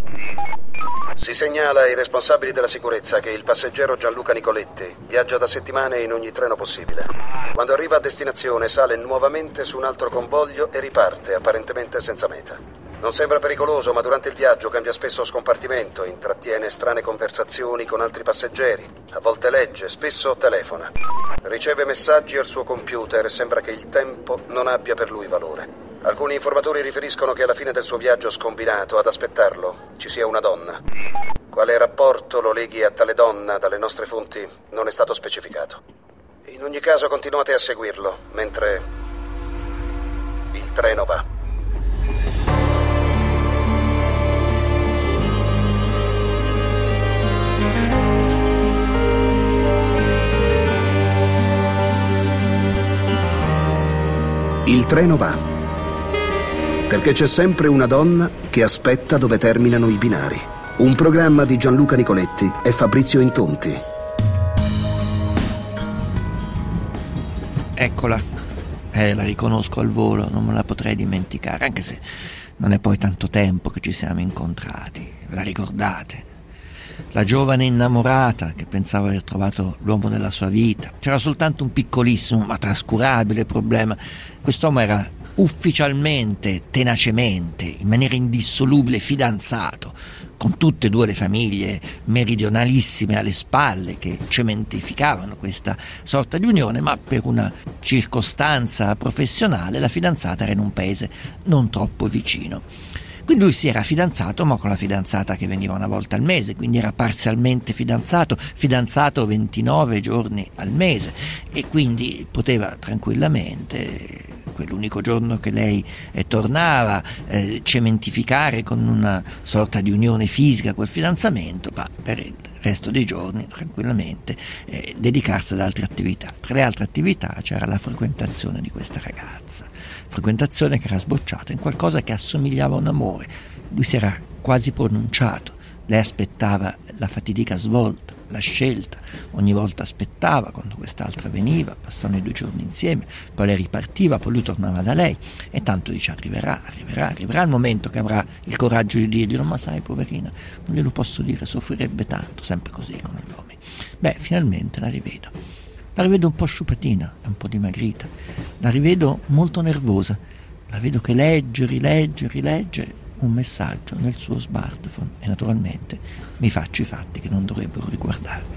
Si segnala ai responsabili della sicurezza che il passeggero Gianluca Nicoletti viaggia da settimane in ogni treno possibile. Quando arriva a destinazione sale nuovamente su un altro convoglio e riparte, apparentemente senza meta. Non sembra pericoloso, ma durante il viaggio cambia spesso scompartimento, intrattiene strane conversazioni con altri passeggeri, a volte legge, spesso telefona. Riceve messaggi al suo computer e sembra che il tempo non abbia per lui valore. Alcuni informatori riferiscono che alla fine del suo viaggio scombinato ad aspettarlo ci sia una donna. Quale rapporto lo leghi a tale donna dalle nostre fonti non è stato specificato. In ogni caso continuate a seguirlo mentre il treno va. Il treno va. Perché c'è sempre una donna che aspetta dove terminano i binari. Un programma di Gianluca Nicoletti e Fabrizio Intonti. Eccola, la riconosco al volo, non me la potrei dimenticare, anche se non è poi tanto tempo che ci siamo incontrati. La ricordate? La giovane innamorata che pensava aver trovato l'uomo della sua vita. C'era soltanto un piccolissimo ma trascurabile problema. Quest'uomo era ufficialmente, tenacemente, in maniera indissolubile fidanzato, con tutte e due le famiglie meridionalissime alle spalle che cementificavano questa sorta di unione, ma per una circostanza professionale la fidanzata era in un paese non troppo vicino. Quindi lui si era fidanzato, ma con la fidanzata che veniva una volta al mese, quindi era parzialmente fidanzato 29 giorni al mese, e quindi poteva tranquillamente, quell'unico giorno che lei tornava, cementificare con una sorta di unione fisica quel fidanzamento, ma per il resto dei giorni tranquillamente dedicarsi ad altre attività. Tra le altre attività c'era la frequentazione di questa ragazza, frequentazione che era sbocciata in qualcosa che assomigliava a un amore. Lui si era quasi pronunciato, lei aspettava la fatidica svolta, la scelta, ogni volta aspettava quando quest'altra veniva, passavano i 2 giorni insieme, poi lei ripartiva, poi lui tornava da lei, e tanto dice arriverà il momento che avrà il coraggio di dirglielo, ma sai poverina, non glielo posso dire, soffrirebbe tanto, sempre così con gli uomini. Finalmente la rivedo un po' sciupatina e un po' dimagrita, la rivedo molto nervosa, la vedo che rilegge un messaggio nel suo smartphone, e naturalmente mi faccio i fatti che non dovrebbero riguardarmi.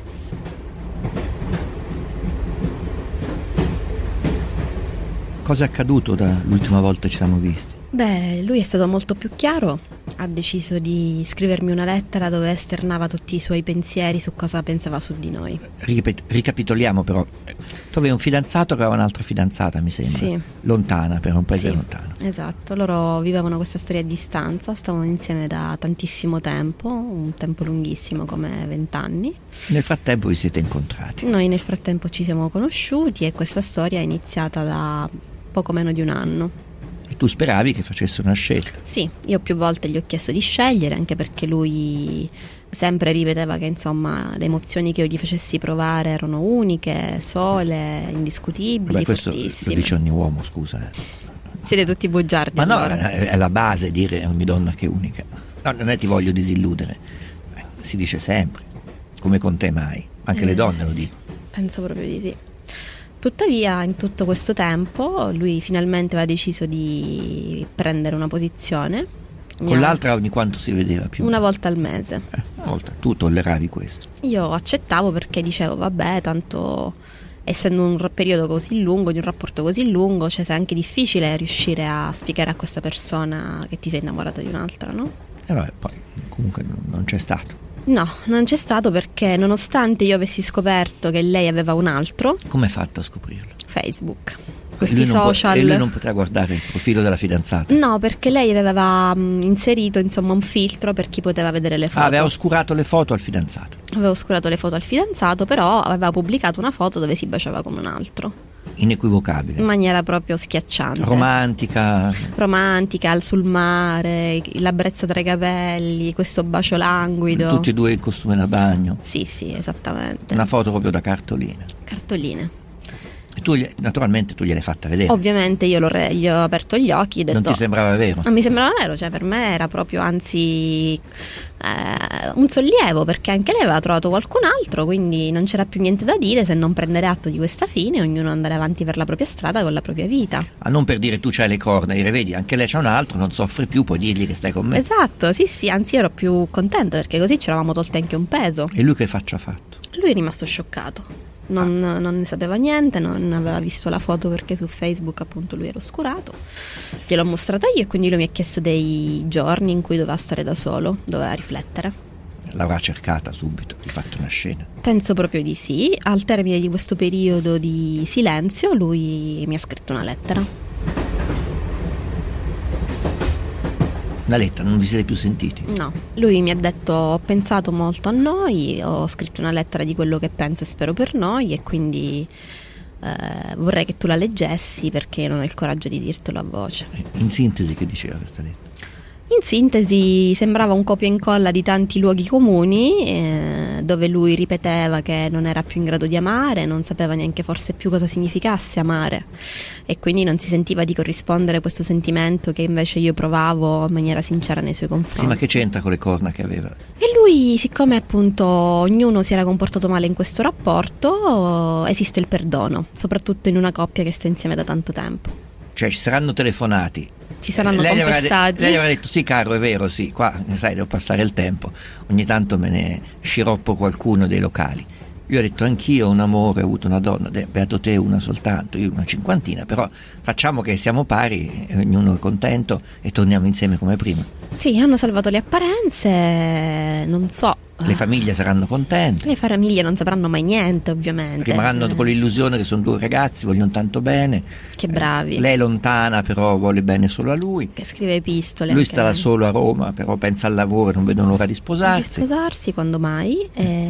Cosa è accaduto dall'ultima volta che ci siamo visti? Lui è stato molto più chiaro, ha deciso di scrivermi una lettera dove esternava tutti i suoi pensieri su cosa pensava su di noi. Ricapitoliamo però, tu avevi un fidanzato che aveva un'altra fidanzata, mi sembra, sì. Lontana, per un paese sì, lontano. Esatto, loro vivevano questa storia a distanza, stavano insieme da tantissimo tempo, un tempo lunghissimo come 20 anni. Nel frattempo vi siete incontrati? Noi nel frattempo ci siamo conosciuti e questa storia è iniziata da poco meno di un anno. E tu speravi che facesse una scelta? Sì, io più volte gli ho chiesto di scegliere, anche perché lui sempre ripeteva che insomma le emozioni che io gli facessi provare erano uniche, sole, indiscutibili, questo fortissime. lo dice ogni uomo, scusa. Siete tutti bugiardi. Ma allora. no, è la base dire a ogni donna che è unica. No, non è ti voglio disilludere, si dice sempre, come con te mai, anche le donne lo dicono. Penso proprio di sì. Tuttavia, in tutto questo tempo, lui finalmente aveva deciso di prendere una posizione. Con l'altra ogni quanto si vedeva più? Una volta al mese. Una volta. Tu tolleravi questo? Io accettavo perché dicevo, vabbè, tanto essendo un periodo così lungo, di un rapporto così lungo, cioè è anche difficile riuscire a spiegare a questa persona che ti sei innamorata di un'altra, no? E vabbè, poi comunque non c'è stato. No, non c'è stato perché nonostante io avessi scoperto che lei aveva un altro. Come hai fatto a scoprirlo? Facebook, questi social. E lui non poteva guardare il profilo della fidanzata? No, perché lei aveva inserito insomma un filtro per chi poteva vedere le foto. Aveva oscurato le foto al fidanzato? Aveva oscurato le foto al fidanzato, però aveva pubblicato una foto dove si baciava con un altro. Inequivocabile. In maniera proprio schiacciante. Romantica, sul mare, la brezza tra i capelli, questo bacio languido. Tutti e due in costume da bagno. Sì, esattamente. Una foto proprio da cartoline. Cartoline. Naturalmente tu gliel'hai fatta vedere. Ovviamente io gli ho aperto gli occhi e ho detto, non ti sembrava vero? Non mi sembrava vero, cioè per me era proprio anzi un sollievo, perché anche lei aveva trovato qualcun altro, quindi non c'era più niente da dire se non prendere atto di questa fine e ognuno andare avanti per la propria strada con la propria vita. Non per dire tu c'hai le corna, dire vedi anche lei c'ha un altro, non soffri più, puoi dirgli che stai con me. Esatto, sì, anzi io ero più contenta perché così ci eravamo tolti anche un peso. E lui che faccia ha fatto? Lui è rimasto scioccato. Non ne sapeva niente, non aveva visto la foto perché su Facebook appunto lui era oscurato. Gliel'ho mostrata io e quindi lui mi ha chiesto dei giorni in cui doveva stare da solo, doveva riflettere. L'avrà cercata subito, hai fatto una scena? Penso proprio di sì. Al termine di questo periodo di silenzio lui mi ha scritto una lettera. La lettera, non vi siete più sentiti? No, lui mi ha detto ho pensato molto a noi, ho scritto una lettera di quello che penso e spero per noi e quindi vorrei che tu la leggessi perché non ho il coraggio di dirtelo a voce. In sintesi che diceva questa lettera? In sintesi sembrava un copia e incolla di tanti luoghi comuni dove lui ripeteva che non era più in grado di amare, non sapeva neanche forse più cosa significasse amare e quindi non si sentiva di corrispondere questo sentimento che invece io provavo in maniera sincera nei suoi confronti. Sì, ma che c'entra con le corna che aveva? E lui, siccome appunto ognuno si era comportato male in questo rapporto, esiste il perdono, soprattutto in una coppia che sta insieme da tanto tempo. Cioè ci saranno telefonati, ci saranno confessati. Lei avrà detto sì caro, è vero, sì, qua sai devo passare il tempo, ogni tanto me ne sciroppo qualcuno dei locali. Io ho detto anch'io ho un amore, ho avuto una donna, beato te una soltanto, io una cinquantina, però facciamo che siamo pari, ognuno è contento e torniamo insieme come prima. Sì, hanno salvato le apparenze, non so. Le famiglie saranno contente. Le famiglie non sapranno mai niente, ovviamente. Rimarranno con l'illusione che sono due ragazzi, vogliono tanto bene. Che bravi. Lei è lontana, però vuole bene solo a lui. Che scrive epistole. Lui sta da solo a Roma, però pensa al lavoro e non vedono l'ora di sposarsi. Di sposarsi, quando mai.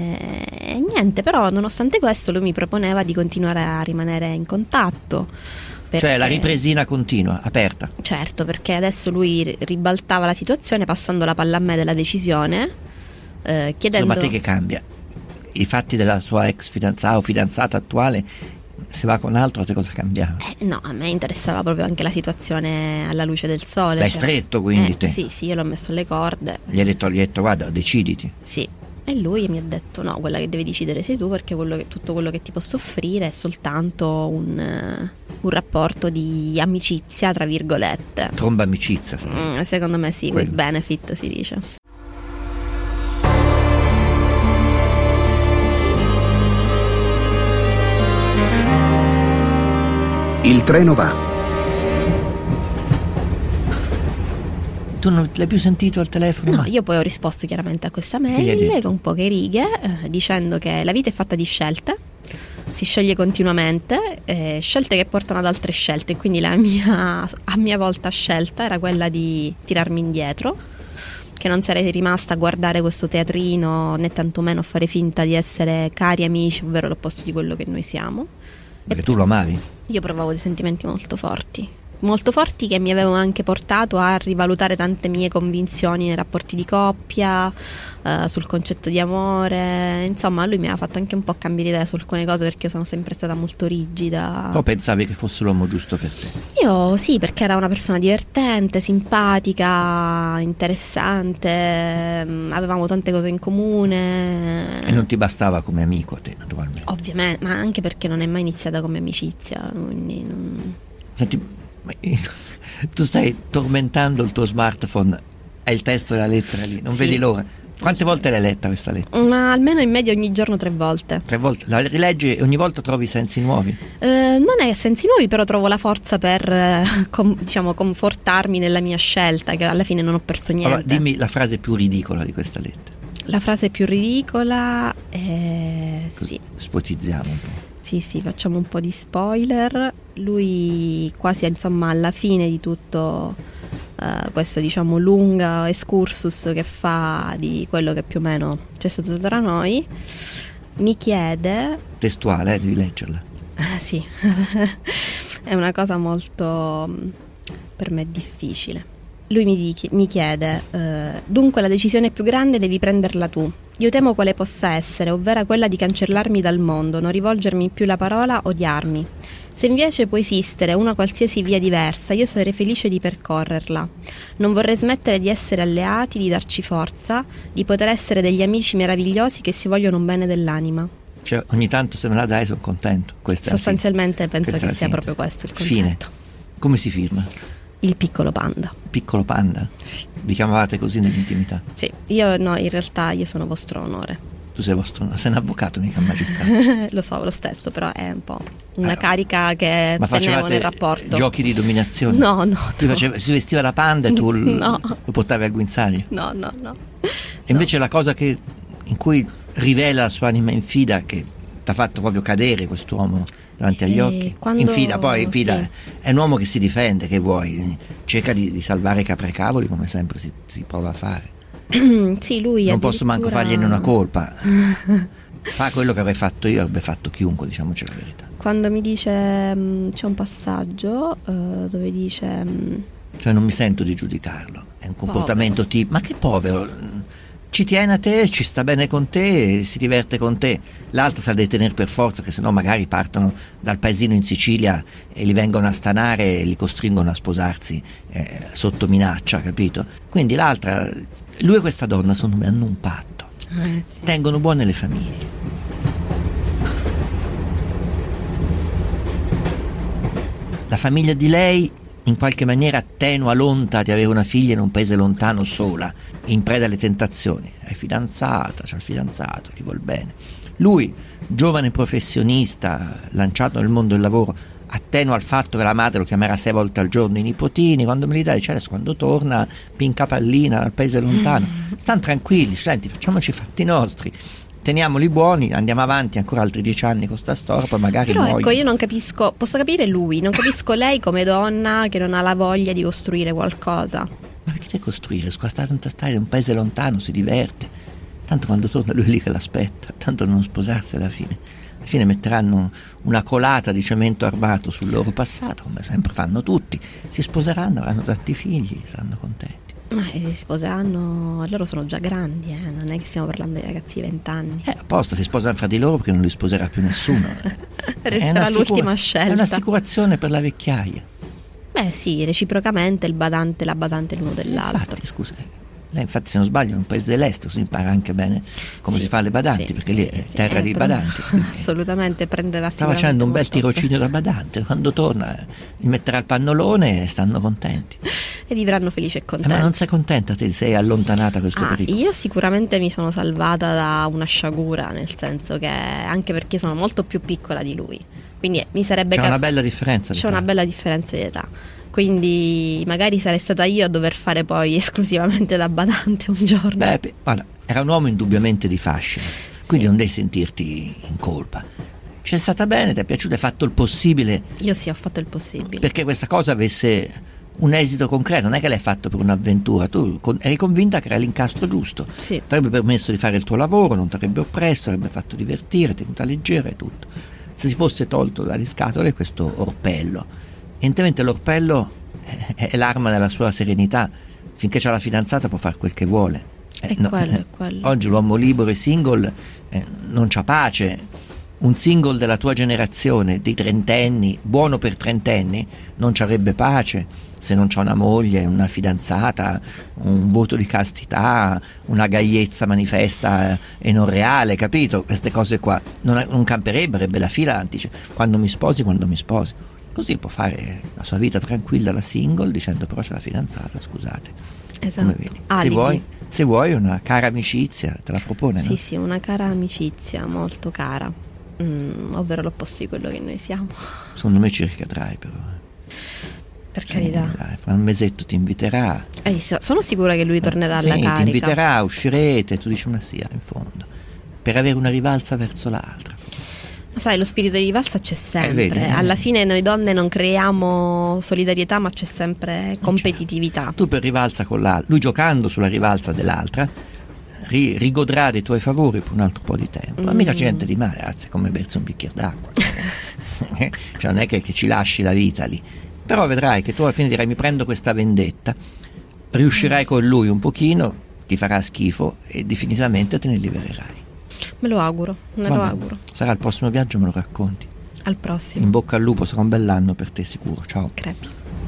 E niente, però nonostante questo lui mi proponeva di continuare a rimanere in contatto. Cioè la ripresina continua, aperta. Certo, perché adesso lui ribaltava la situazione passando la palla a me della decisione. Chiedendo... Insomma, te che cambia? I fatti della sua ex fidanzata o fidanzata attuale, se va con altro, te cosa cambiava? No, a me interessava proprio anche la situazione alla luce del sole. L'hai stretto quindi te? Sì, io l'ho messo alle corde. Gli hai detto guarda, deciditi. Sì, e lui mi ha detto no, quella che devi decidere sei tu perché tutto quello che ti posso offrire è soltanto un rapporto di amicizia, tra virgolette. Tromba amicizia. Secondo me sì, with benefit si dice. Il treno va. Tu non l'hai più sentito al telefono? No, io poi ho risposto chiaramente a questa mail con poche righe dicendo che la vita è fatta di scelte, si sceglie continuamente, scelte che portano ad altre scelte, quindi la mia a mia volta scelta era quella di tirarmi indietro, che non sarei rimasta a guardare questo teatrino né tantomeno a fare finta di essere cari amici, ovvero l'opposto di quello che noi siamo. Perché tu lo amavi? Io provavo dei sentimenti molto forti che mi avevano anche portato a rivalutare tante mie convinzioni nei rapporti di coppia, sul concetto di amore. Insomma, lui mi ha fatto anche un po' cambiare idea su alcune cose perché io sono sempre stata molto rigida. Però pensavi che fosse l'uomo giusto per te? Io sì, perché era una persona divertente, simpatica, interessante, avevamo tante cose in comune. E non ti bastava come amico a te, naturalmente? Ovviamente, ma anche perché non è mai iniziata come amicizia, quindi non... Senti, tu stai tormentando il tuo smartphone, hai il testo della lettera lì, non vedi l'ora. Quante volte l'hai letta questa lettera? Ma almeno in media ogni giorno 3 volte. 3 volte? La rileggi e ogni volta trovi sensi nuovi? Non è sensi nuovi, però trovo la forza per confortarmi nella mia scelta, che alla fine non ho perso niente. Allora, dimmi la frase più ridicola di questa lettera. La frase più ridicola è... sì. Spotizziamo un po'. Sì, facciamo un po' di spoiler. Lui quasi insomma alla fine di tutto questo lungo excursus che fa di quello che più o meno c'è stato tra noi, mi chiede... Testuale, devi leggerla. Sì, è una cosa molto per me difficile. Lui mi chiede, dunque la decisione più grande devi prenderla tu. Io temo quale possa essere, ovvero quella di cancellarmi dal mondo, non rivolgermi più la parola, odiarmi. Se invece può esistere una qualsiasi via diversa, io sarei felice di percorrerla. Non vorrei smettere di essere alleati, di darci forza, di poter essere degli amici meravigliosi che si vogliono un bene dell'anima. Cioè, ogni tanto se me la dai sono contento. Sostanzialmente penso che sia proprio questo il concetto. Fine. Come si firma? Il piccolo Panda. Piccolo Panda? Sì. Vi chiamavate così nell'intimità? Sì, io no, in realtà io sono vostro onore. Tu sei un avvocato, mica un magistrato. Lo so, lo stesso, però è un po' una carica che ma tenevo nel facevate rapporto. Giochi di dominazione? No. Si vestiva da panda e tu No. lo portavi al guinzaglio? No. E invece la cosa in cui rivela la sua anima infida, che ti ha fatto proprio cadere quest'uomo davanti agli occhi. Infida sì. È un uomo che si difende, che vuoi, cerca di salvare capre e cavoli, come sempre si prova a fare. Sì, lui non posso manco fargliene una colpa. Fa quello che avrei fatto io, avrebbe fatto chiunque, diciamoci la verità. Quando mi dice, c'è un passaggio dove dice cioè non mi sento di giudicarlo, è un comportamento tipo, ma che povero, ci tiene a te, ci sta bene con te, si diverte con te. L'altro sa di tenere per forza, che sennò magari partono dal paesino in Sicilia e li vengono a stanare e li costringono a sposarsi sotto minaccia, capito? Quindi l'altra, lui e questa donna hanno un patto, sì. Tengono buone le famiglie. La famiglia di lei in qualche maniera attenua l'onta di avere una figlia in un paese lontano sola, in preda alle tentazioni. È fidanzata, c'ha il fidanzato, gli vuol bene. Lui, giovane professionista, lanciato nel mondo del lavoro, attenua al fatto che la madre lo chiamerà 6 volte al giorno i nipotini, quando me li dai, dice adesso quando torna pinca pallina dal paese lontano. Stanno tranquilli, senti, facciamoci i fatti nostri, teniamoli buoni, andiamo avanti ancora altri 10 anni con sta storia, poi magari però muoio. Ecco, io non capisco, posso capire lui, non capisco lei come donna che non ha la voglia di costruire qualcosa. Ma perché costruire? Stai in un paese lontano, si diverte, tanto quando torna lui è lì che l'aspetta, tanto non sposarsi alla fine metteranno una colata di cemento armato sul loro passato, come sempre fanno tutti, si sposeranno, avranno tanti figli, saranno contenti. Ma si sposeranno, loro sono già grandi, non è che stiamo parlando di ragazzi di 20 anni. Apposta, si sposano fra di loro perché non li sposerà più nessuno. Resterà l'ultima scelta. È un'assicurazione per la vecchiaia. Beh sì, reciprocamente la badante l'uno dell'altro. Infatti, scusa, lei infatti se non sbaglio in un paese dell'est si impara anche bene come si fa le badanti, perché lì è terra di badanti. Assolutamente, prende la sta facendo un bel tirocinio da badante, quando torna gli metterà il pannolone e stanno contenti. E vivranno felici e contenti. Ma non sei contenta, te sei allontanata da questo pericolo? Io sicuramente mi sono salvata da una sciagura, nel senso che anche perché sono molto più piccola di lui, quindi mi sarebbe una bella differenza c'è una bella differenza di età, quindi magari sarei stata io a dover fare poi esclusivamente da badante un giorno. Beh, guarda, era un uomo indubbiamente di fascino, quindi non devi sentirti in colpa. C'è stata bene, ti è piaciuto, hai fatto il possibile. Io sì, ho fatto il possibile perché questa cosa avesse un esito concreto, non è che l'hai fatto per un'avventura, tu eri convinta che era l'incastro giusto, sì. Ti avrebbe permesso di fare il tuo lavoro, non ti avrebbe oppresso, avrebbe fatto divertire, tenuta leggera e tutto. Se si fosse tolto dalle scatole questo orpello, evidentemente l'orpello è l'arma della sua serenità, finché c'ha la fidanzata può fare quel che vuole. È quello. Oggi l'uomo libero e single non c'ha pace. Un single della tua generazione, dei trentenni, buono per trentenni, non ci avrebbe pace se non c'ha una moglie, una fidanzata, un voto di castità, una gaiezza manifesta e non reale, capito? Queste cose qua non camperebbe, avrebbe la fila, dice quando mi sposi. Così può fare la sua vita tranquilla da single, dicendo però c'è la fidanzata, scusate. Esatto. Se vuoi una cara amicizia, te la propone, sì, no? Sì, una cara amicizia, molto cara. Ovvero l'opposto di quello che noi siamo. Secondo me ci ricadrai però. Per carità. Dai, fra un mesetto ti inviterà. Sono sicura che lui tornerà alla carica. Ti inviterà, uscirete, tu dici ma sì, in fondo. Per avere una rivalsa verso l'altra. Ma sai, lo spirito di rivalsa c'è sempre. Vedi, alla fine noi donne non creiamo solidarietà, ma c'è sempre competitività. Certo. Tu per rivalsa con l'altra, lui giocando sulla rivalsa dell'altra rigodrà dei tuoi favori per un altro po' di tempo. Mica c'è niente di male, ragazzi, è come bersi un bicchiere d'acqua. Cioè non è che ci lasci la vita lì. Però vedrai che tu alla fine dirai mi prendo questa vendetta, riuscirai con lui un pochino, ti farà schifo e definitivamente te ne libererai. Me lo auguro, me lo auguro. Sarà il prossimo viaggio, me lo racconti. Al prossimo. In bocca al lupo, sarà un bell'anno per te sicuro. Ciao. Crepi.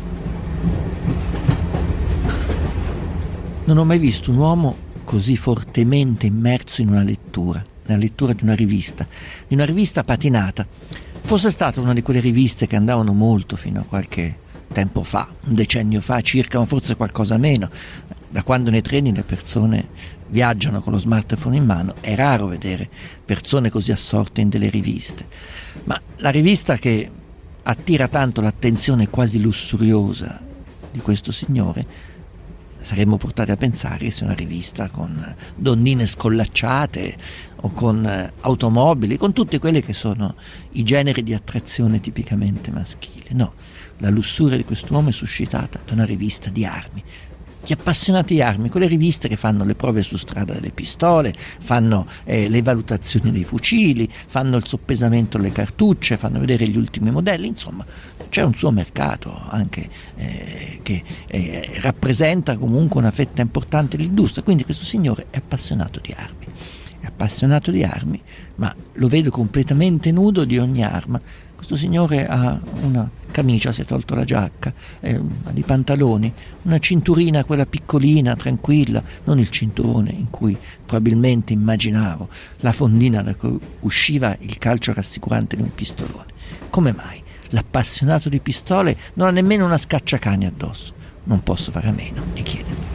Non ho mai visto un uomo così fortemente immerso in una lettura, nella lettura di una rivista patinata. Fosse stata una di quelle riviste che andavano molto fino a qualche tempo fa, un decennio fa circa, ma forse qualcosa meno. Da quando nei treni le persone viaggiano con lo smartphone in mano, è raro vedere persone così assorte in delle riviste. Ma la rivista che attira tanto l'attenzione quasi lussuriosa di questo signore, saremmo portati a pensare che sia una rivista con donnine scollacciate o con automobili, con tutti quelli che sono i generi di attrazione tipicamente maschile. No, la lussuria di quest'uomo è suscitata da una rivista di armi. Gli appassionati di armi, quelle riviste che fanno le prove su strada delle pistole, fanno le valutazioni dei fucili, fanno il soppesamento delle cartucce, fanno vedere gli ultimi modelli, insomma c'è un suo mercato anche che rappresenta comunque una fetta importante dell'industria. Quindi questo signore è appassionato di armi, ma lo vedo completamente nudo di ogni arma. Questo signore ha una camicia, si è tolto la giacca, ha dei pantaloni, una cinturina, quella piccolina, tranquilla, non il cinturone in cui probabilmente immaginavo la fondina da cui usciva il calcio rassicurante di un pistolone. Come mai l'appassionato di pistole non ha nemmeno una scacciacani addosso? Non posso fare a meno di chiedergli.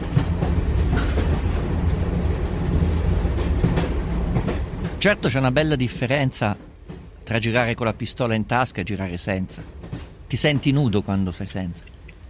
Certo, c'è una bella differenza tra girare con la pistola in tasca e girare senza. Ti senti nudo quando sei senza?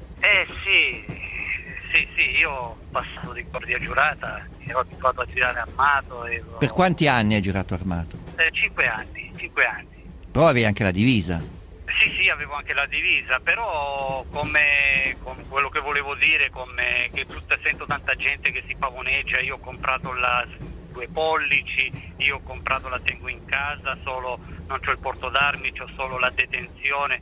Sì, io ho passato di guardia giurata, ero abituato a girare armato. Per quanti anni hai girato armato? 5 anni. Però avevi anche la divisa. Sì, avevo anche la divisa, però come quello che volevo dire, come che sento tanta gente che si pavoneggia, io ho comprato la 2 pollici, io ho comprato, la tengo in casa, solo non c'ho il porto d'armi, c'ho solo la detenzione,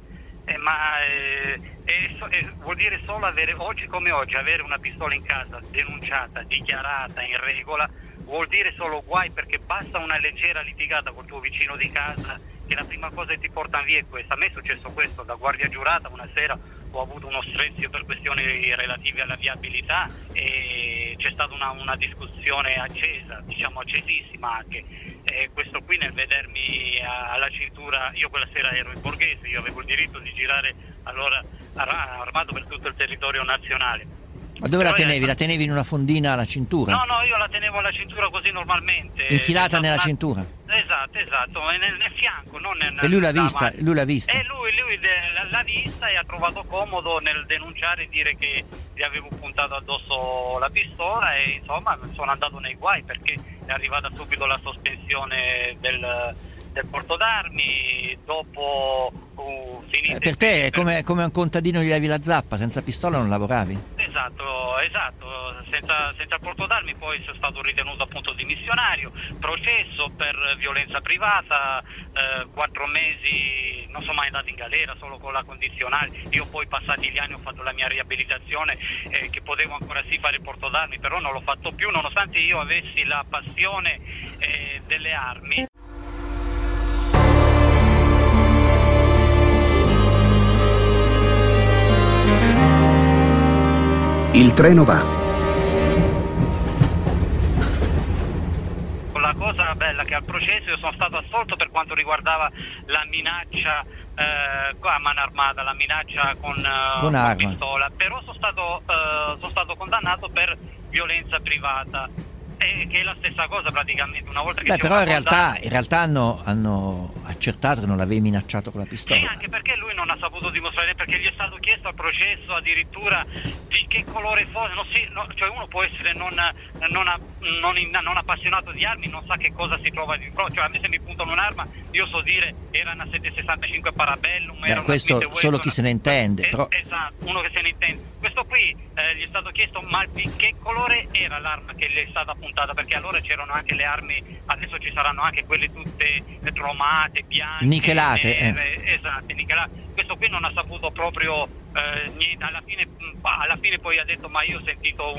vuol dire solo avere, oggi come oggi, avere una pistola in casa denunciata, dichiarata, in regola, vuol dire solo guai, perché basta una leggera litigata col tuo vicino di casa che la prima cosa che ti portano via è questa. A me è successo questo da guardia giurata, una sera ho avuto uno strezzo per questioni relative alla viabilità e c'è stata una discussione accesa, diciamo accesissima anche, questo qui nel vedermi alla cintura, io quella sera ero in borghese, io avevo il diritto di girare allora armato per tutto il territorio nazionale. Ma dove la tenevi? La tenevi in una fondina alla cintura? No, io la tenevo alla cintura così normalmente. Infilata nella cintura? Esatto, nel fianco, non nel... E lui l'ha vista? E lui l'ha vista e ha trovato comodo nel denunciare e dire che gli avevo puntato addosso la pistola e insomma sono andato nei guai perché è arrivata subito la sospensione del porto d'armi, dopo finite... Per te è come un contadino gli levi la zappa, senza pistola non lavoravi? Esatto, senza il porto d'armi poi sono stato ritenuto appunto dimissionario, processo per violenza privata, 4 mesi, non sono mai andato in galera, solo con la condizionale. Io poi passati gli anni ho fatto la mia riabilitazione, che potevo ancora sì fare il porto d'armi, però non l'ho fatto più nonostante io avessi la passione delle armi. Il treno va. La cosa bella che al processo io sono stato assolto per quanto riguardava la minaccia a mano armata, la minaccia con arma, pistola, però sono stato condannato per violenza privata. Che è la stessa cosa praticamente una volta che però in realtà hanno accertato che non l'avevi minacciato con la pistola. Sì, anche perché lui non ha saputo dimostrare, perché gli è stato chiesto al processo addirittura di che colore fosse, cioè uno può essere non appassionato di armi, non sa che cosa si trova di cioè a me se mi puntano un'arma io so dire era una 765 Parabellum, era questo una solo chi se ne intende, però... Esatto, uno che se ne intende. Questo qui gli è stato chiesto ma di che colore era l'arma che gli è stata puntata, perché allora c'erano anche le armi, adesso ci saranno anche quelle tutte cromate, bianche, nichelate, esatto, nichelate. Questo qui non ha saputo proprio niente, alla fine poi ha detto ma io ho sentito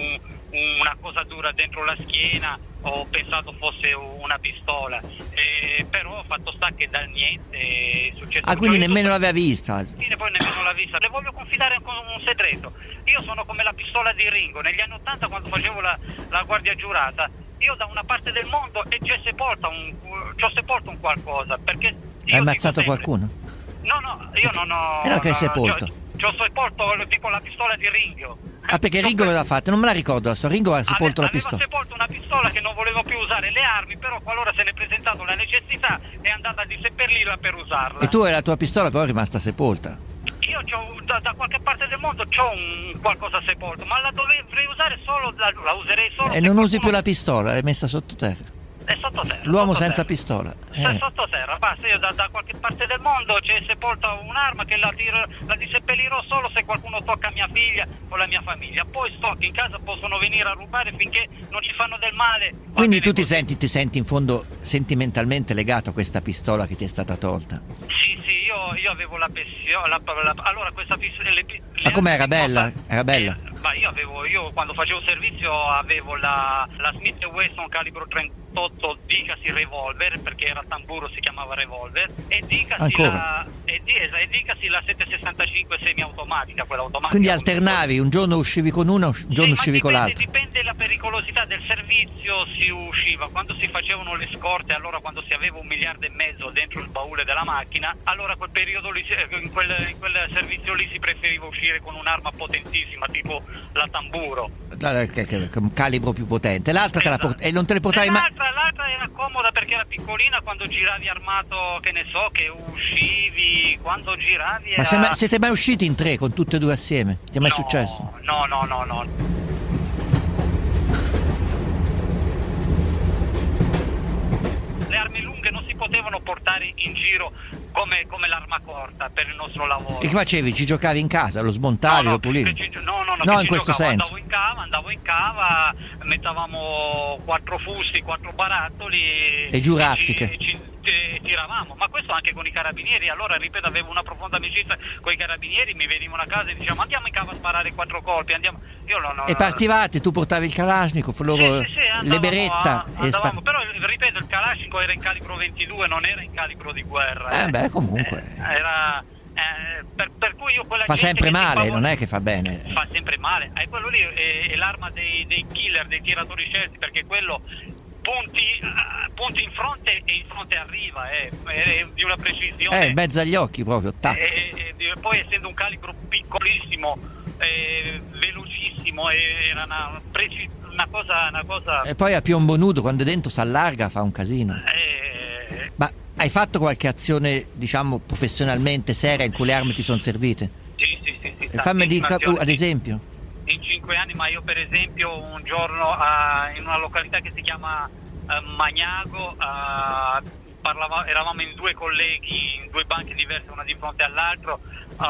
una cosa dura dentro la schiena, ho pensato fosse una pistola, però fatto sta che dal niente è successo. Quindi nemmeno l'aveva vista? Sì, poi nemmeno l'ha vista. Le voglio confidare con un segreto. Io sono come la pistola di Ringo. Negli anni '80, quando facevo la guardia giurata, io da una parte del mondo ci ho sepolto un qualcosa, perché hai ammazzato qualcuno? No, io non ho. Era che hai sepolto? Ci ho sepolto tipo la pistola di Ringo. Perché Ringo l'aveva fatta, non me la ricordo, Ringo aveva sepolto la pistola. Aveva sepolto una pistola che non voleva più usare le armi, però qualora se ne è presentato la necessità è andata a disseppellirla per usarla. E tu la tua pistola però è rimasta sepolta? Io da qualche parte del mondo c'ho un qualcosa sepolto, ma la dovrei usare solo, la userei solo. E non usi più la pistola, l'hai messa sottoterra? È sottoterra. L'uomo senza pistola. È sottoterra, basta, io da qualche parte del mondo c'è sepolta un'arma che la disseppellirò solo se qualcuno tocca mia figlia o la mia famiglia. Poi sto in casa, possono venire a rubare finché non ci fanno del male. Quindi tu ti senti in fondo sentimentalmente legato a questa pistola che ti è stata tolta? Sì, io avevo la passione. Allora questa pistola. Ma com'era? Bella? Era bella? Ma io quando facevo servizio avevo la Smith & Wesson calibro 38 Dicasi revolver, perché era tamburo, si chiamava revolver, e Dicasi la 765 semiautomatica, quella automatica. Quindi alternavi, un giorno uscivi con una, un giorno uscivi con l'altra. Dipende la pericolosità del servizio, si usciva quando si facevano le scorte, allora quando si aveva 1,5 miliardi dentro il baule della macchina, allora quel periodo lì, in quel servizio lì si preferiva uscire con un'arma potentissima tipo la tamburo, un calibro più potente. L'altra e non te le portavi mai? L'altra era comoda perché era piccolina, quando giravi armato, che ne so, che uscivi quando giravi era... Ma siete mai usciti in 3 con tutte e 2 assieme? Ti è mai successo? No. Le armi lunghe non si potevano portare in giro come l'arma corta per il nostro lavoro. E che facevi? Ci giocavi in casa? Lo smontavi, lo pulivi? No, in questo senso. Andavo in cava, mettavamo 4 fusti, 4 barattoli e giuraffiche. E tiravamo, ma questo anche con i carabinieri. Allora, ripeto, avevo una profonda amicizia con i carabinieri, mi venivano a casa e dicevano andiamo in cava a sparare 4 colpi, andiamo. E partivate, tu portavi il Kalashnikov, loro le beretta. Però ripeto, il Kalashnikov era in calibro 22, non era in calibro di guerra. Comunque era per cui io quella fa sempre male, non è che fa bene. Fa sempre male, è quello lì, è l'arma dei killer, dei tiratori scelti, perché quello punti in fronte e in fronte arriva, è di una precisione, in mezzo agli occhi proprio, poi essendo un calibro piccolissimo, velocissimo, era una cosa. E poi a piombo nudo, quando è dentro si allarga, fa un casino. Ma hai fatto qualche azione, diciamo, professionalmente seria in cui le armi ti sono servite? Sì. Fammi dire, ad esempio. In 5 anni, ma io per esempio un giorno in una località che si chiama Magnago, eravamo in 2 colleghi in 2 banchi diverse, una di fronte all'altro,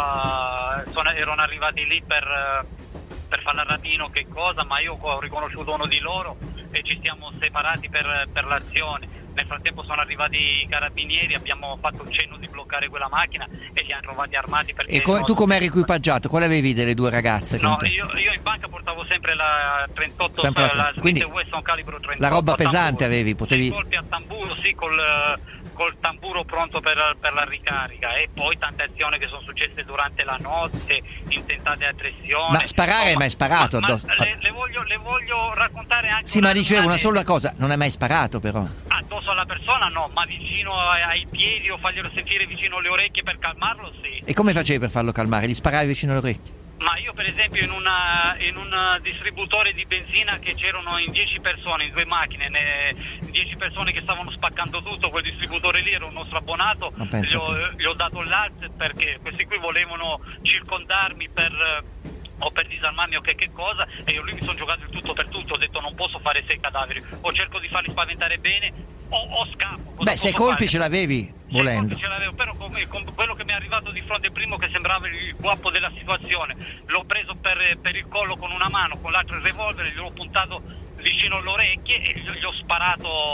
erano arrivati lì per fare l'arrabino, che cosa, ma io ho riconosciuto uno di loro e ci siamo separati per l'azione. Nel frattempo sono arrivati i carabinieri, abbiamo fatto un cenno di bloccare quella macchina e li hanno trovati armati. E tu come eri equipaggiato? Quale avevi delle 2 ragazze? No, io in banca portavo sempre la 38, sempre la quindi Wesson calibro 38. La roba pesante avevi, potevi... Colpi a tamburo, sì, col tamburo pronto per la ricarica, e poi tante azioni che sono successe durante la notte, intentate aggressioni. Ma sparare, mai sparato addosso? Le voglio raccontare anche. Sì, ma dicevo una sola cosa, non hai mai sparato però? Addosso alla persona no, ma vicino ai piedi, o farglielo sentire vicino alle orecchie per calmarlo, sì. E come facevi per farlo calmare? Gli sparavi vicino alle orecchie? Ma io per esempio in un distributore di benzina che c'erano in 10 persone, in 2 macchine, 10 persone che stavano spaccando tutto, quel distributore lì era un nostro abbonato, gli ho dato l'alt perché questi qui volevano circondarmi per disarmarmi o che cosa, e io lì mi sono giocato il tutto per tutto, ho detto non posso fare 6 cadaveri, o cerco di farli spaventare bene o scappo. Beh, 6 colpi ce l'avevi volendo. 6 colpi ce l'avevo, però con quello che mi è arrivato di fronte, primo che sembrava il guappo della situazione, l'ho preso per il collo con una mano, con l'altro il revolver, gli ho puntato vicino alle orecchie e gli ho sparato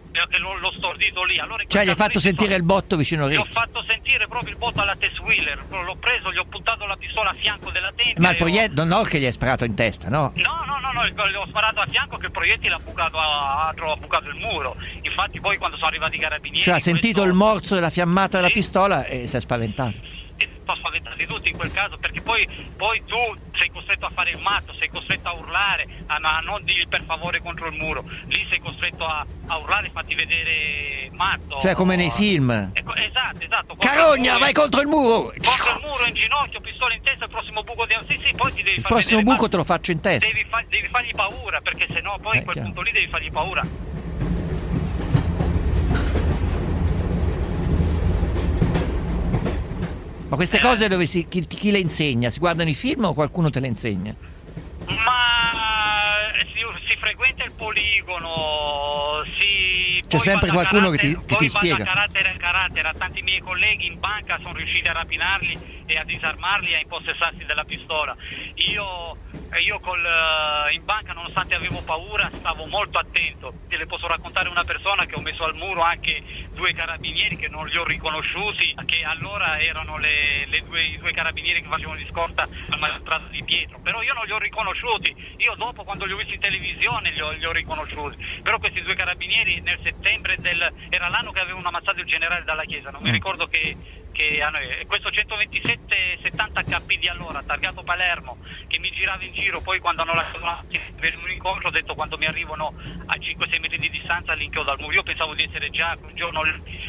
l'ho stordito lì. Allora Cioè gli hai fatto sentire il botto vicino Gli ho all'orecchio? fatto sentire proprio il botto alla test wheeler, l'ho preso, gli ho puntato la pistola a fianco della tempia. Ma il proiettile non che gli hai sparato in testa, no? No, gli ho sparato a fianco che il proiettile ha bucato il muro. Infatti poi quando sono arrivati i carabinieri... Cioè ha sentito il morso della fiammata della Sì. pistola e si è spaventato. Sono spaventati tutti in quel caso, perché poi tu sei costretto a fare il matto, sei costretto a urlare, a non dire per favore contro il muro. Lì sei costretto a urlare, fatti vedere matto. Cioè come nei film. Esatto. Carogna, vai contro il muro! Contro il muro, in ginocchio, pistola in testa, il prossimo buco di... Sì, poi ti devi Il far prossimo vedere, buco te lo faccio in testa. devi fargli paura, perché sennò poi in quel chiaro. punto lì devi fargli paura. Ma queste cose dove chi le insegna? Si guardano i film o qualcuno te le insegna? Ma si frequenta il poligono, C'è sempre qualcuno che ti spiega. Carattere a carattere. Tanti miei colleghi in banca sono riusciti a rapinarli e a disarmarli e a impossessarsi della pistola. Io in banca, nonostante avevo paura, stavo molto attento. Te le posso raccontare una persona che ho messo al muro anche 2 carabinieri che non li ho riconosciuti, che allora erano i due carabinieri che facevano di scorta al magistrato Di Pietro, però io non li ho riconosciuti. Io dopo, quando li ho visti in televisione, li ho riconosciuti. Però questi 2 carabinieri nel settembre era l'anno che avevano ammazzato il generale Dalla Chiesa, non mi ricordo che questo 127-70 HP di allora, targato Palermo, che mi girava in giro, poi quando hanno lasciato un incontro ho detto quando mi arrivano a 5-6 metri di distanza l'inchiodo al muro. Io pensavo di essere già un giorno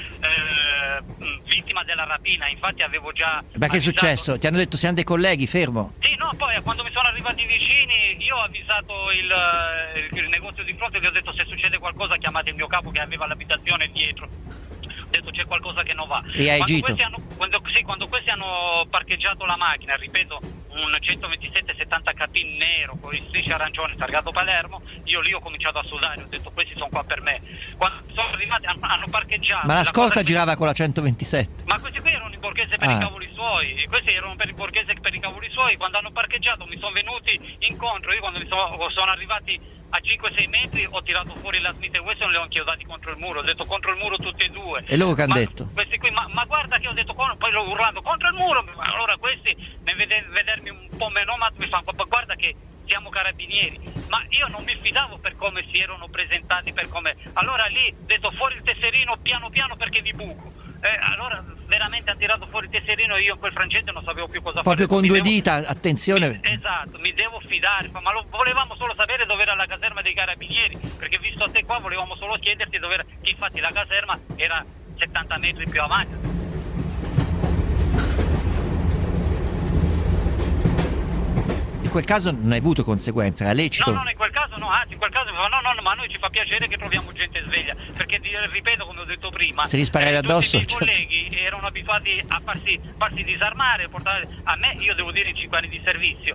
vittima della rapina, infatti avevo già... Ma che è successo? Ti hanno detto siamo dei colleghi, fermo? Sì, no, poi quando mi sono arrivati vicini io ho avvisato il negozio di fronte e gli ho detto se succede qualcosa chiamate il mio capo che aveva l'abitazione dietro. Ho detto c'è qualcosa che non va. E hai agito? Quando questi hanno parcheggiato la macchina, ripeto, un 127-70 KT nero con i strisce arancione targato Palermo, io lì ho cominciato a sudare, ho detto questi sono qua per me. Quando sono arrivati hanno parcheggiato. Ma la scorta girava con la 127? Ma questi qui erano in borghese per i cavoli suoi, questi erano per il borghese per i cavoli suoi. Quando hanno parcheggiato mi sono venuti incontro, io quando sono arrivati a 5-6 metri ho tirato fuori la Smith & Wesson e li ho inchiodati contro il muro, ho detto contro il muro tutti e 2. E loro che hanno detto? Questi qui, ma guarda che ho detto, poi l'ho urlato contro il muro. Allora questi nel vedermi un po' menomato mi fanno, guarda che siamo carabinieri. Ma io non mi fidavo per come si erano presentati, per come... Allora lì ho detto fuori il tesserino piano piano perché vi buco. Allora veramente hanno tirato fuori il tesserino e io in quel frangente non sapevo più cosa fare. Proprio con 2 dita, attenzione. Esatto, mi devo fidare, ma volevamo solo sapere dove era la caserma dei carabinieri, perché visto te qua volevamo solo chiederti dove era, che infatti la caserma era 70 metri più avanti. In quel caso non hai avuto conseguenze, era lecito? No, in quel caso no, anzi in quel caso no, ma a noi ci fa piacere che troviamo gente sveglia, perché ripeto come ho detto prima, se gli sparavi addosso, tutti i miei colleghi erano abituati a farsi disarmare, a me, io devo dire in 5 anni di servizio,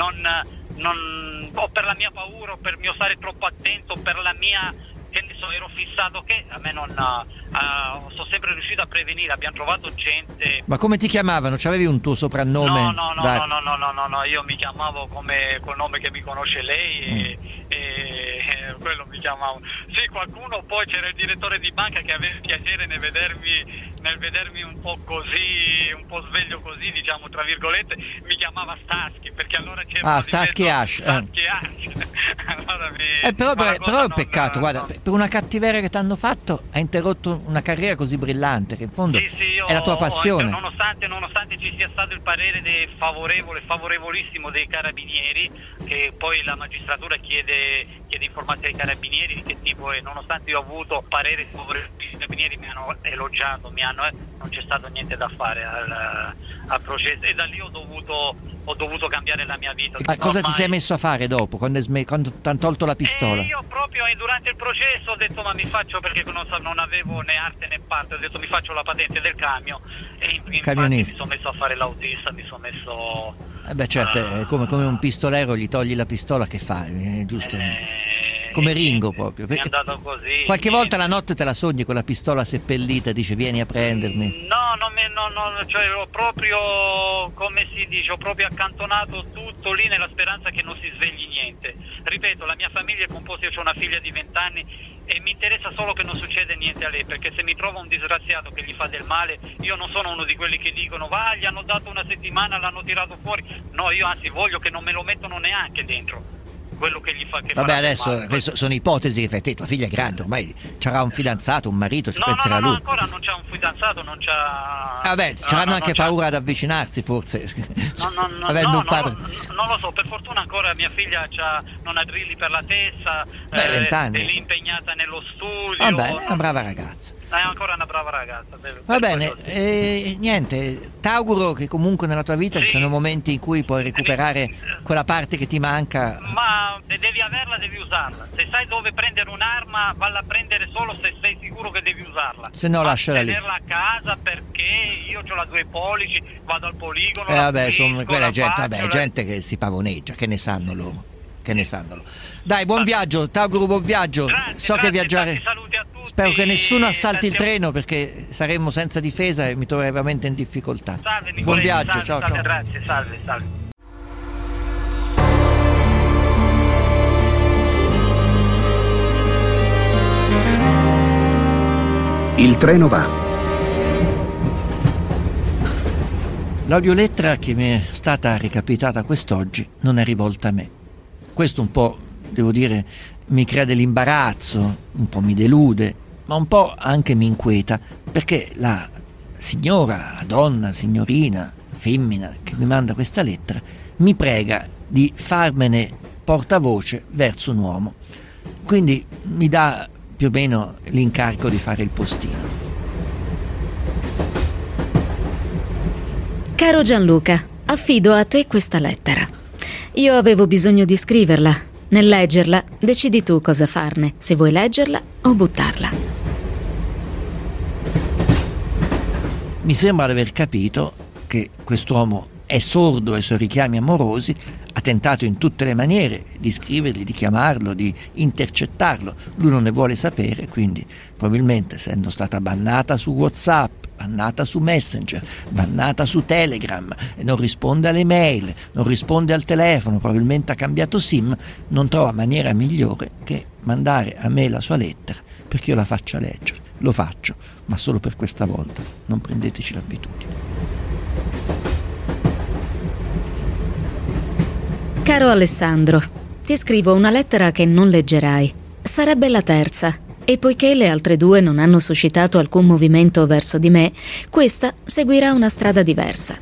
o per la mia paura, o per il mio stare troppo attento, per la mia... che ne so, ero fissato che a me non sono sempre riuscito a prevenire, abbiamo trovato gente. Ma come ti chiamavano? C'avevi un tuo soprannome? No, io mi chiamavo col nome che mi conosce lei e quello mi chiamavo. Sì, qualcuno, poi c'era il direttore di banca che aveva piacere nel vedermi un po' così, un po' sveglio così, diciamo tra virgolette, mi chiamava Staschi, perché allora c'era Staschi Ash. Allora però è un peccato, guarda, per una cattiveria che ti hanno fatto hai interrotto una carriera così brillante che in fondo è la tua passione. Nonostante ci sia stato il parere favorevolissimo dei carabinieri, che poi la magistratura chiede informazioni ai carabinieri di che tipo è, nonostante io ho avuto parere favorevoli, i carabinieri mi hanno elogiato, non c'è stato niente da fare al processo e da lì ho dovuto cambiare la mia vita. Ma cosa ti sei messo a fare dopo, quando ti hanno tolto la pistola? Io proprio durante il processo ho detto ma mi faccio, perché non avevo né arte né parte, ho detto mi faccio la patente del camion e infatti mi sono messo a fare l'autista, mi sono messo... certo, è come un pistolero, gli togli la pistola, che fai? È giusto? Come Ringo proprio. È andato così. Qualche volta la notte te la sogni con la pistola seppellita e dici vieni a prendermi? No, cioè ho proprio, come si dice, ho proprio accantonato tutto butto lì nella speranza che non si svegli niente. Ripeto, la mia famiglia è composta, io ho una figlia di 20 anni e mi interessa solo che non succeda niente a lei, perché se mi trovo un disgraziato che gli fa del male, io non sono uno di quelli che dicono va, gli hanno dato una settimana, l'hanno tirato fuori. No, io anzi voglio che non me lo mettono neanche dentro quello che gli fa, che vabbè, adesso male. queste sono ipotesi che fai te. Tua figlia è grande, ormai c'avrà un fidanzato, un marito, ci penserà no, lui. ancora non c'ha un fidanzato, non c'ha. Vabbè, c'hanno anche paura ad avvicinarsi, forse. Avendo un padre. Non lo so, per fortuna ancora mia figlia non ha drilli per la testa. 20 anni. È lì impegnata nello studio. Vabbè, è una brava ragazza. È ancora una brava ragazza. Va bene, niente, t'auguro che comunque nella tua vita ci siano momenti in cui puoi recuperare quella parte che ti manca. Ma se devi averla, devi usarla. Se sai dove prendere un'arma, valla a prendere solo se sei sicuro che devi usarla. Se no, lasciala lì. Tenerla a casa, perché io ho la 2 pollici, vado al poligono. Vabbè, quella gente che si pavoneggia, che ne sanno loro. Dai, buon viaggio, t'auguro buon viaggio. So che viaggiare. Saluti a tutti. Spero che nessuno assalti il treno, perché saremmo senza difesa e mi troverei veramente in difficoltà. Salve, buon viaggio, salve, ciao. Grazie, salve. Il treno va. L'audiolettera che mi è stata recapitata quest'oggi non è rivolta a me. Questo un po', devo dire, mi crea dell'imbarazzo, un po' mi delude, ma un po' anche mi inquieta, perché la signora, la donna, signorina, femmina che mi manda questa lettera mi prega di farmene portavoce verso un uomo. Quindi mi dà più o meno l'incarico di fare il postino. Caro Gianluca, affido a te questa lettera. Io avevo bisogno di scriverla. Nel leggerla, decidi tu cosa farne, se vuoi leggerla o buttarla. Mi sembra di aver capito che quest'uomo è sordo ai suoi richiami amorosi, ha tentato in tutte le maniere di scrivergli, di chiamarlo, di intercettarlo. Lui non ne vuole sapere, quindi probabilmente, essendo stata bannata su WhatsApp, bannata su Messenger, bannata su Telegram, e non risponde alle mail, non risponde al telefono, probabilmente ha cambiato SIM, non trova maniera migliore che mandare a me la sua lettera perché io la faccia leggere. Lo faccio, ma solo per questa volta, non prendeteci l'abitudine. Caro Alessandro, ti scrivo una lettera che non leggerai. Sarebbe la terza. E poiché le altre 2 non hanno suscitato alcun movimento verso di me, questa seguirà una strada diversa.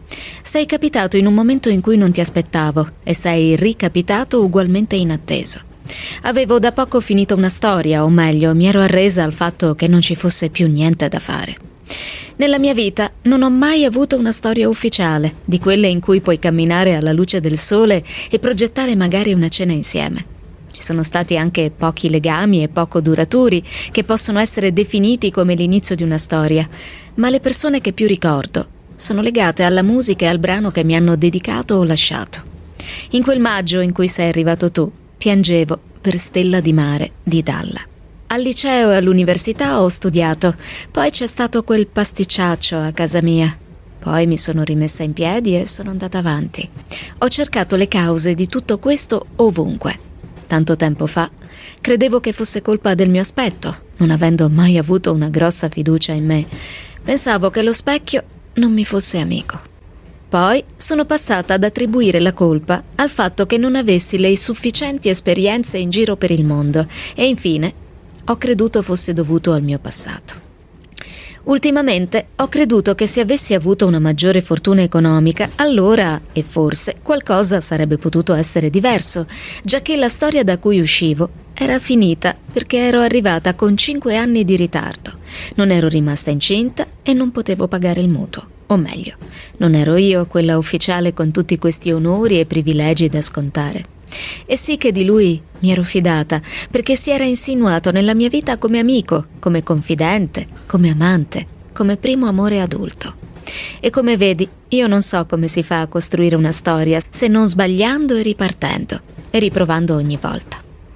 Sei capitato in un momento in cui non ti aspettavo e sei ricapitato ugualmente inatteso. Avevo da poco finito una storia, o meglio, mi ero arresa al fatto che non ci fosse più niente da fare. Nella mia vita non ho mai avuto una storia ufficiale, di quelle in cui puoi camminare alla luce del sole e progettare magari una cena insieme. Ci sono stati anche pochi legami e poco duraturi che possono essere definiti come l'inizio di una storia, ma le persone che più ricordo sono legate alla musica e al brano che mi hanno dedicato o lasciato. In quel maggio in cui sei arrivato tu, piangevo per Stella di mare di Dalla. Al liceo e all'università ho studiato, poi c'è stato quel pasticciaccio a casa mia. Poi mi sono rimessa in piedi e sono andata avanti. Ho cercato le cause di tutto questo ovunque. Tanto tempo fa credevo che fosse colpa del mio aspetto, non avendo mai avuto una grossa fiducia in me. Pensavo che lo specchio non mi fosse amico. Poi sono passata ad attribuire la colpa al fatto che non avessi le sufficienti esperienze in giro per il mondo e infine ho creduto fosse dovuto al mio passato. Ultimamente ho creduto che se avessi avuto una maggiore fortuna economica, allora, e forse, qualcosa sarebbe potuto essere diverso, giacché la storia da cui uscivo era finita perché ero arrivata con 5 anni di ritardo. Non ero rimasta incinta e non potevo pagare il mutuo. O meglio, non ero io quella ufficiale con tutti questi onori e privilegi da scontare. E sì che di lui mi ero fidata, perché si era insinuato nella mia vita come amico, come confidente, come amante, come primo amore adulto. E come vedi, io non so come si fa a costruire una storia se non sbagliando e ripartendo, e riprovando ogni volta.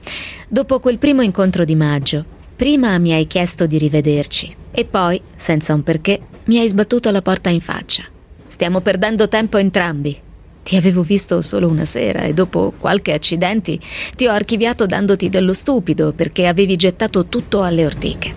Dopo quel primo incontro di maggio, prima mi hai chiesto di rivederci, e poi, senza un perché, mi hai sbattuto la porta in faccia. Stiamo perdendo tempo entrambi. Ti avevo visto solo una sera e dopo qualche accidente ti ho archiviato dandoti dello stupido perché avevi gettato tutto alle ortiche.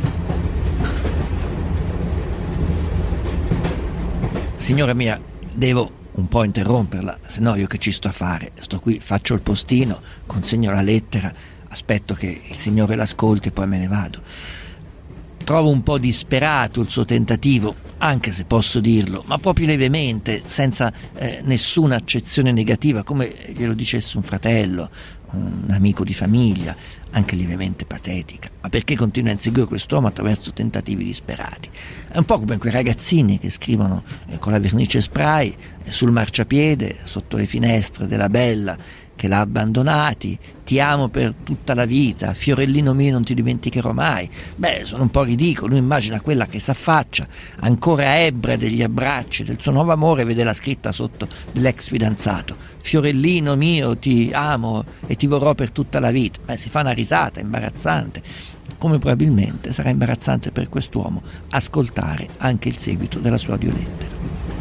Signora mia, devo un po' interromperla, se no io che ci sto a fare? Sto qui, faccio il postino, consegno la lettera, aspetto che il signore l'ascolti e poi me ne vado. Trovo un po' disperato il suo tentativo, anche se posso dirlo, ma proprio levemente, senza nessuna accezione negativa, come glielo dicesse un fratello, un amico di famiglia, anche lievemente patetica. Ma perché continua a inseguire quest'uomo attraverso tentativi disperati? È un po' come quei ragazzini che scrivono con la vernice spray sul marciapiede, sotto le finestre della bella che l'ha abbandonati: ti amo per tutta la vita, fiorellino mio non ti dimenticherò mai. Beh, sono un po' ridicolo. Lui immagina quella che s'affaccia ancora ebria degli abbracci del suo nuovo amore, vede la scritta sotto dell'ex fidanzato: fiorellino mio, ti amo e ti vorrò per tutta la vita. Beh, si fa una risata imbarazzante, come probabilmente sarà imbarazzante per quest'uomo ascoltare anche il seguito della sua audiolettera.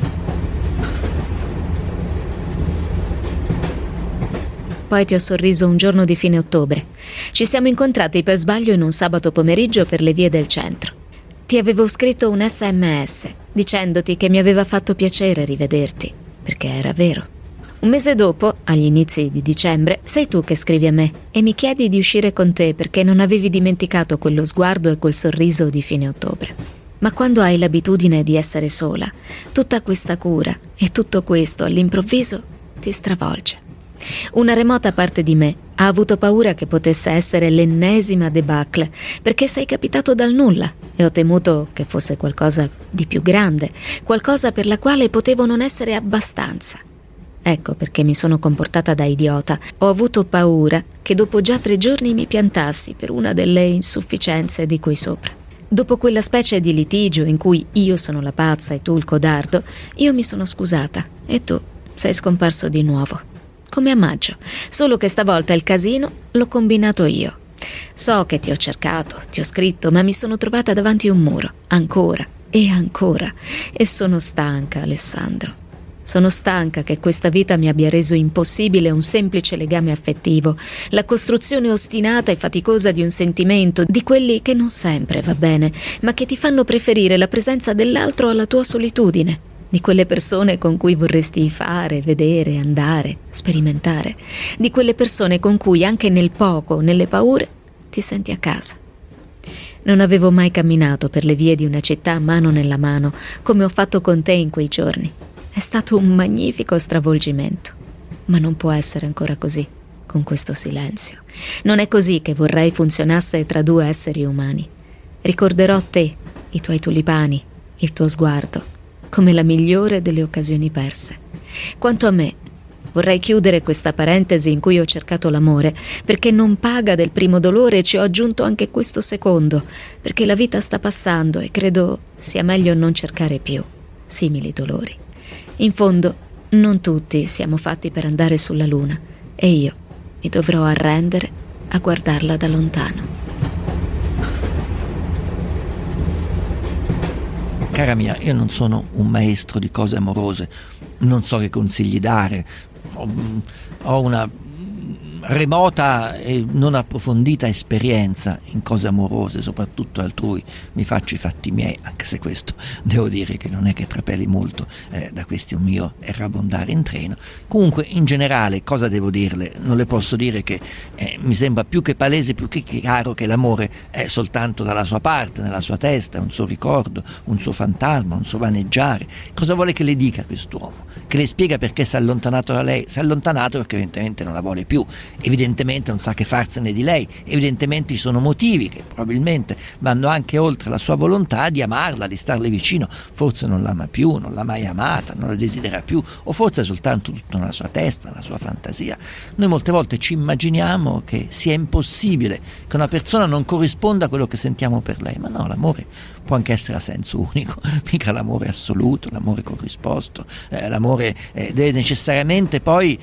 Poi ti ho sorriso un giorno di fine ottobre. Ci siamo incontrati per sbaglio in un sabato pomeriggio per le vie del centro. Ti avevo scritto un SMS dicendoti che mi aveva fatto piacere rivederti, perché era vero. Un mese dopo, agli inizi di dicembre, sei tu che scrivi a me e mi chiedi di uscire con te perché non avevi dimenticato quello sguardo e quel sorriso di fine ottobre. Ma quando hai l'abitudine di essere sola, tutta questa cura e tutto questo all'improvviso ti stravolge. Una remota parte di me ha avuto paura che potesse essere l'ennesima debacle, perché sei capitato dal nulla e ho temuto che fosse qualcosa di più grande, qualcosa per la quale potevo non essere abbastanza. Ecco perché mi sono comportata da idiota. Ho avuto paura che dopo già 3 giorni mi piantassi per una delle insufficienze di cui sopra. Dopo quella specie di litigio in cui io sono la pazza e tu il codardo, io mi sono scusata e tu sei scomparso di nuovo. Come a maggio, solo che stavolta il casino l'ho combinato io. So che ti ho cercato, ti ho scritto, ma mi sono trovata davanti a un muro, ancora e ancora, e sono stanca, Alessandro. Sono stanca che questa vita mi abbia reso impossibile un semplice legame affettivo, la costruzione ostinata e faticosa di un sentimento, di quelli che non sempre va bene, ma che ti fanno preferire la presenza dell'altro alla tua solitudine. Di quelle persone con cui vorresti fare, vedere, andare, sperimentare, di quelle persone con cui anche nel poco, nelle paure, ti senti a casa. Non avevo mai camminato per le vie di una città mano nella mano, come ho fatto con te in quei giorni. È stato un magnifico stravolgimento, ma non può essere ancora così, con questo silenzio. Non è così che vorrei funzionasse tra 2 esseri umani. Ricorderò te, i tuoi tulipani, il tuo sguardo, come la migliore delle occasioni perse. Quanto a me, vorrei chiudere questa parentesi in cui ho cercato l'amore, perché non paga del primo dolore e ci ho aggiunto anche questo secondo, perché la vita sta passando e credo sia meglio non cercare più simili dolori. In fondo, non tutti siamo fatti per andare sulla luna e io mi dovrò arrendere a guardarla da lontano. Cara mia, io non sono un maestro di cose amorose, non so che consigli dare, ho una remota e non approfondita esperienza in cose amorose, soprattutto altrui. Mi faccio i fatti miei, anche se questo devo dire che non è che trapeli molto da questo mio errabondare in treno. Comunque, in generale, cosa devo dirle? Non le posso dire che mi sembra più che palese, più che chiaro che l'amore è soltanto dalla sua parte, nella sua testa, un suo ricordo, un suo fantasma, un suo vaneggiare. Cosa vuole che le dica quest'uomo? Che le spiega perché si è allontanato da lei? Si è allontanato perché evidentemente non la vuole più, evidentemente non sa che farsene di lei, evidentemente ci sono motivi che probabilmente vanno anche oltre la sua volontà di amarla, di starle vicino. Forse non l'ama più, non l'ha mai amata, non la desidera più, o forse è soltanto tutto nella sua testa, nella sua fantasia. Noi molte volte ci immaginiamo che sia impossibile che una persona non corrisponda a quello che sentiamo per lei, ma no, l'amore può anche essere a senso unico, mica l'amore assoluto, l'amore corrisposto. L'amore deve necessariamente poi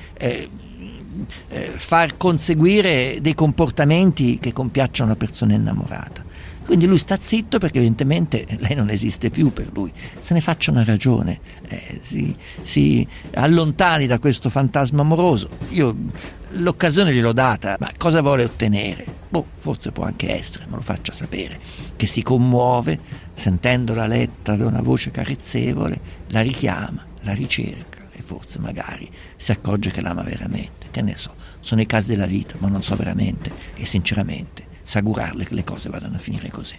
far conseguire dei comportamenti che compiacciono la persona innamorata. Quindi lui sta zitto perché evidentemente lei non esiste più per lui. Se ne faccia una ragione, si allontani da questo fantasma amoroso. Io l'occasione gliel'ho data, ma cosa vuole ottenere? Forse può anche essere, me lo faccia sapere, che si commuove sentendola letta da una voce carezzevole, la richiama, la ricerca e forse magari si accorge che l'ama veramente. Che ne so, sono i casi della vita, ma non so veramente e sinceramente se augurarle che le cose vadano a finire così.